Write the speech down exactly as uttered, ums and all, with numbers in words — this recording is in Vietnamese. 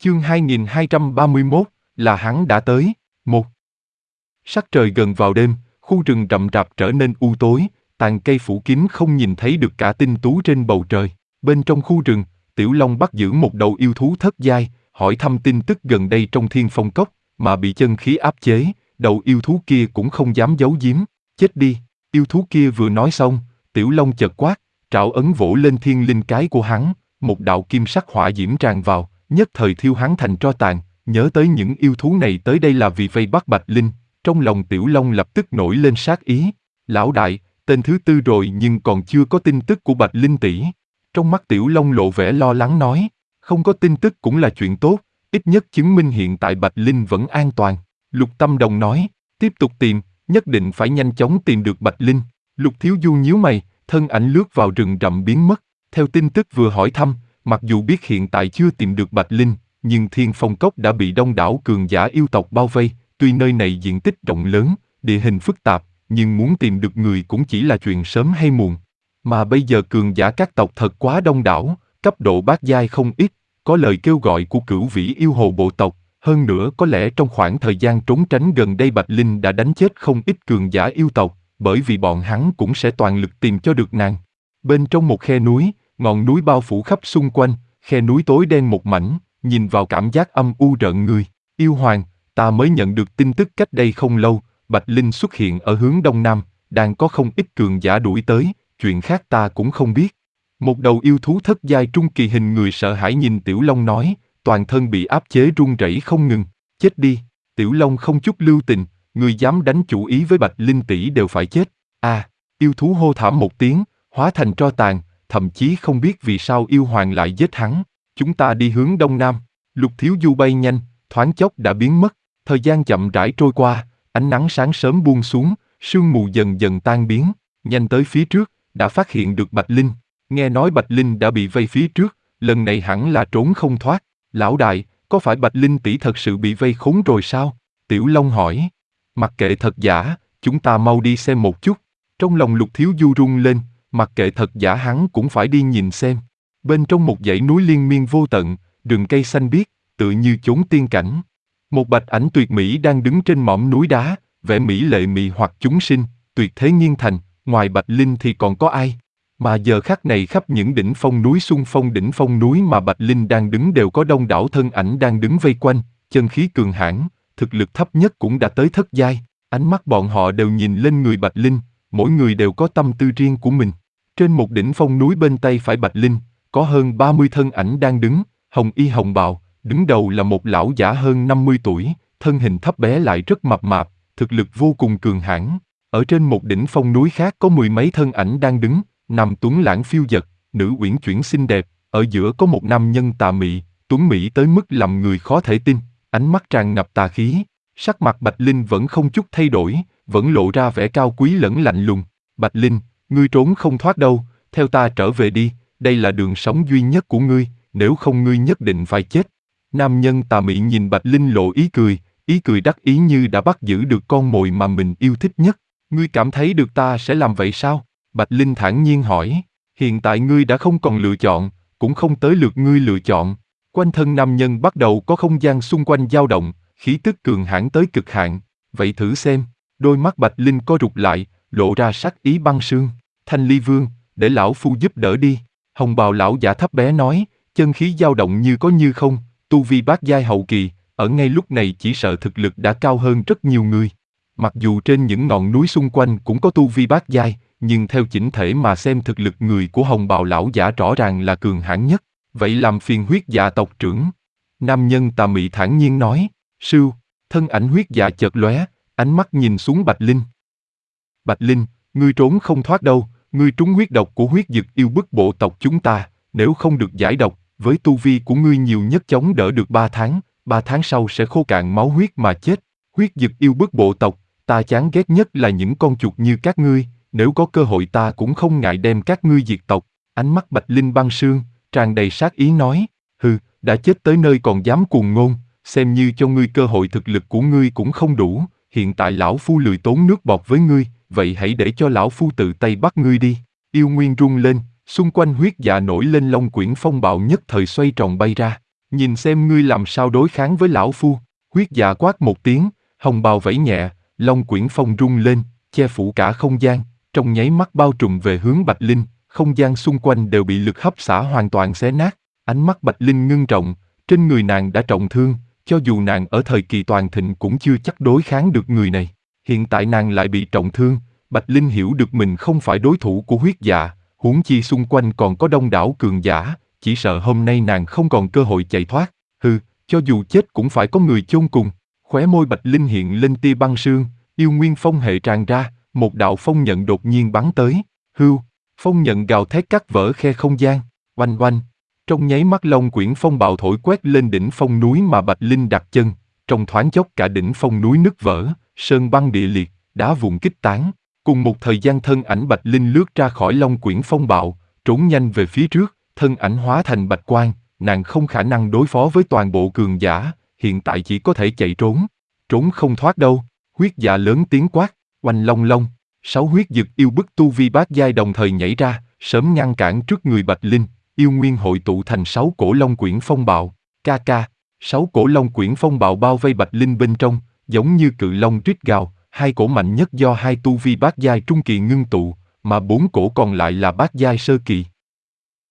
Chương hai nghìn hai trăm ba mươi mốt, là hắn đã tới. Một. Sắc trời gần vào đêm, khu rừng rậm rạp trở nên u tối, tàn cây phủ kín không nhìn thấy được cả tinh tú trên bầu trời. Bên trong khu rừng, Tiểu Long bắt giữ một đầu yêu thú thất giai, hỏi thăm tin tức gần đây trong Thiên Phong Cốc, mà bị chân khí áp chế, đầu yêu thú kia cũng không dám giấu giếm. Chết đi! Yêu thú kia vừa nói xong, Tiểu Long chợt quát, trảo ấn vỗ lên thiên linh cái của hắn, một đạo kim sắc hỏa diễm tràn vào, nhất thời thiêu hắn thành tro tàn. Nhớ tới những yêu thú này tới đây là vì vây bắt Bạch Linh, trong lòng Tiểu Long lập tức nổi lên sát ý. Lão đại, tên thứ tư rồi nhưng còn chưa có tin tức của Bạch Linh tỷ. Trong mắt Tiểu Long lộ vẻ lo lắng nói, không có tin tức cũng là chuyện tốt, ít nhất chứng minh hiện tại Bạch Linh vẫn an toàn. Lục Tâm Đồng nói, tiếp tục tìm, nhất định phải nhanh chóng tìm được Bạch Linh. Lục Thiếu Du nhíu mày, thân ảnh lướt vào rừng rậm biến mất. Theo tin tức vừa hỏi thăm, mặc dù biết hiện tại chưa tìm được Bạch Linh, nhưng Thiên Phong Cốc đã bị đông đảo cường giả yêu tộc bao vây. Tuy nơi này diện tích rộng lớn, địa hình phức tạp, nhưng muốn tìm được người cũng chỉ là chuyện sớm hay muộn. Mà bây giờ cường giả các tộc thật quá đông đảo, cấp độ bát giai không ít, có lời kêu gọi của Cửu Vĩ yêu hồ bộ tộc. Hơn nữa có lẽ trong khoảng thời gian trốn tránh gần đây Bạch Linh đã đánh chết không ít cường giả yêu tộc, bởi vì bọn hắn cũng sẽ toàn lực tìm cho được nàng. Bên trong một khe núi, ngọn núi bao phủ khắp xung quanh, khe núi tối đen một mảnh, nhìn vào cảm giác âm u rợn người. Yêu Hoàng, ta mới nhận được tin tức cách đây không lâu, Bạch Linh xuất hiện ở hướng đông nam, đang có không ít cường giả đuổi tới, chuyện khác ta cũng không biết. Một đầu yêu thú thất giai trung kỳ hình người sợ hãi nhìn Tiểu Long nói, toàn thân bị áp chế run rẩy không ngừng. Chết đi! Tiểu Long không chút lưu tình, người dám đánh chủ ý với Bạch Linh tỷ đều phải chết. À! Yêu thú hô thảm một tiếng, hóa thành tro tàn, thậm chí không biết vì sao yêu hoàng lại giết hắn. Chúng ta đi hướng đông nam. Lục Thiếu Du bay nhanh, thoáng chốc đã biến mất. Thời gian chậm rãi trôi qua, ánh nắng sáng sớm buông xuống, sương mù dần dần tan biến. Nhanh tới phía trước, đã phát hiện được Bạch Linh. Nghe nói Bạch Linh đã bị vây phía trước, lần này hẳn là trốn không thoát. Lão đại, có phải Bạch Linh tỷ thật sự bị vây khốn rồi sao? Tiểu Long hỏi. Mặc kệ thật giả, chúng ta mau đi xem một chút. Trong lòng Lục Thiếu Du rung lên, mặc kệ thật giả hắn cũng phải đi nhìn xem. Bên trong một dãy núi liên miên vô tận, rừng cây xanh biếc, tựa như chốn tiên cảnh. Một bạch ảnh tuyệt mỹ đang đứng trên mỏm núi đá, vẻ mỹ lệ mị hoặc chúng sinh, tuyệt thế nghiêng thành, ngoài Bạch Linh thì còn có ai? Mà giờ khắc này khắp những đỉnh phong núi xung phong đỉnh phong núi mà Bạch Linh đang đứng đều có đông đảo thân ảnh đang đứng vây quanh, chân khí cường hãn, thực lực thấp nhất cũng đã tới thất giai. Ánh mắt bọn họ đều nhìn lên người Bạch Linh, mỗi người đều có tâm tư riêng của mình. Trên một đỉnh phong núi bên tay phải Bạch Linh, có hơn ba mươi thân ảnh đang đứng, hồng y hồng bào, đứng đầu là một lão giả hơn năm mươi tuổi, thân hình thấp bé lại rất mập mạp, thực lực vô cùng cường hãn. Ở trên một đỉnh phong núi khác có mười mấy thân ảnh đang đứng, nam tuấn lãng phiêu dật, nữ uyển chuyển xinh đẹp, ở giữa có một nam nhân tà mị, tuấn mỹ tới mức làm người khó thể tin, ánh mắt tràn ngập tà khí. Sắc mặt Bạch Linh vẫn không chút thay đổi, vẫn lộ ra vẻ cao quý lẫn lạnh lùng. Bạch Linh, ngươi trốn không thoát đâu, theo ta trở về đi, đây là đường sống duy nhất của ngươi, nếu không ngươi nhất định phải chết. Nam nhân tà mị nhìn Bạch Linh lộ ý cười, ý cười đắc ý như đã bắt giữ được con mồi mà mình yêu thích nhất. Ngươi cảm thấy được ta sẽ làm vậy sao? Bạch Linh thản nhiên hỏi, hiện tại ngươi đã không còn lựa chọn, cũng không tới lượt ngươi lựa chọn. Quanh thân nam nhân bắt đầu có không gian xung quanh dao động, khí tức cường hãn tới cực hạn. Vậy thử xem. Đôi mắt Bạch Linh co rụt lại, lộ ra sắc ý băng sương. Thanh Ly Vương, để lão phu giúp đỡ đi. Hồng bào lão giả thấp bé nói, chân khí dao động như có như không, tu vi bát giai hậu kỳ, ở ngay lúc này chỉ sợ thực lực đã cao hơn rất nhiều người. Mặc dù trên những ngọn núi xung quanh cũng có tu vi bát giai, nhưng theo chỉnh thể mà xem thực lực người của hồng bào lão giả rõ ràng là cường hãn nhất. Vậy làm phiền huyết dạ tộc trưởng. Nam nhân tà mị thản nhiên nói, sưu, thân ảnh huyết dạ chợt lóe, ánh mắt nhìn xuống Bạch Linh. Bạch Linh, ngươi trốn không thoát đâu, ngươi trúng huyết độc của huyết dực yêu bức bộ tộc chúng ta, nếu không được giải độc, với tu vi của ngươi nhiều nhất chống đỡ được ba tháng, ba tháng sau sẽ khô cạn máu huyết mà chết. Huyết dực yêu bức bộ tộc, ta chán ghét nhất là những con chuột như các ngươi, nếu có cơ hội ta cũng không ngại đem các ngươi diệt tộc. Ánh mắt Bạch Linh băng sương, tràn đầy sát ý nói, hừ, đã chết tới nơi còn dám cuồng ngôn, xem như cho ngươi cơ hội thực lực của ngươi cũng không đủ, hiện tại lão phu lười tốn nước bọt với ngươi, vậy hãy để cho lão phu tự tay bắt ngươi đi. Yêu nguyên rung lên, xung quanh huyết dạ nổi lên long quyển phong bạo nhất thời xoay tròn bay ra. nhìn xem ngươi làm sao đối kháng với lão phu. Huyết Dạ quát một tiếng, hồng bào vẫy nhẹ, Long Quyển Phong rung lên, che phủ cả không gian, trong nháy mắt bao trùm về hướng Bạch Linh, không gian xung quanh đều bị lực hấp xả hoàn toàn xé nát. Ánh mắt Bạch Linh ngưng trọng, trên người nàng đã trọng thương, cho dù nàng ở thời kỳ toàn thịnh cũng chưa chắc đối kháng được người này. Hiện tại nàng lại bị trọng thương, Bạch Linh hiểu được mình không phải đối thủ của Huyết Dạ, huống chi xung quanh còn có đông đảo cường giả, chỉ sợ hôm nay nàng không còn cơ hội chạy thoát. Hừ, cho dù chết cũng phải có người chôn cùng. Khóe môi Bạch Linh hiện lên tia băng sương, yêu nguyên phong hệ tràn ra, một đạo phong nhận đột nhiên bắn tới. Hưu, phong nhận gào thét cắt vỡ khe không gian, oanh oanh. Trong nháy mắt Long Quyển Phong bạo thổi quét lên đỉnh phong núi mà Bạch Linh đặt chân, trong thoáng chốc cả đỉnh phong núi nứt vỡ, sơn băng địa liệt, đá vụn kích tán. Cùng một thời gian thân ảnh Bạch Linh lướt ra khỏi Long Quyển Phong bạo, trốn nhanh về phía trước, thân ảnh hóa thành bạch quang, nàng không khả năng đối phó với toàn bộ cường giả, hiện tại chỉ có thể chạy trốn. Trốn không thoát đâu. Huyết Dạ lớn tiếng quát, oanh long long, sáu huyết dực yêu bức tu vi bát giai đồng thời nhảy ra, sớm ngăn cản trước người Bạch Linh, yêu nguyên hội tụ thành sáu cổ Long Quyển Phong bạo. Ca ca, sáu cổ Long Quyển Phong bạo bao vây Bạch Linh bên trong, giống như cự long rít gào, hai cổ mạnh nhất do hai tu vi bát giai trung kỳ ngưng tụ, mà bốn cổ còn lại là bát giai sơ kỳ.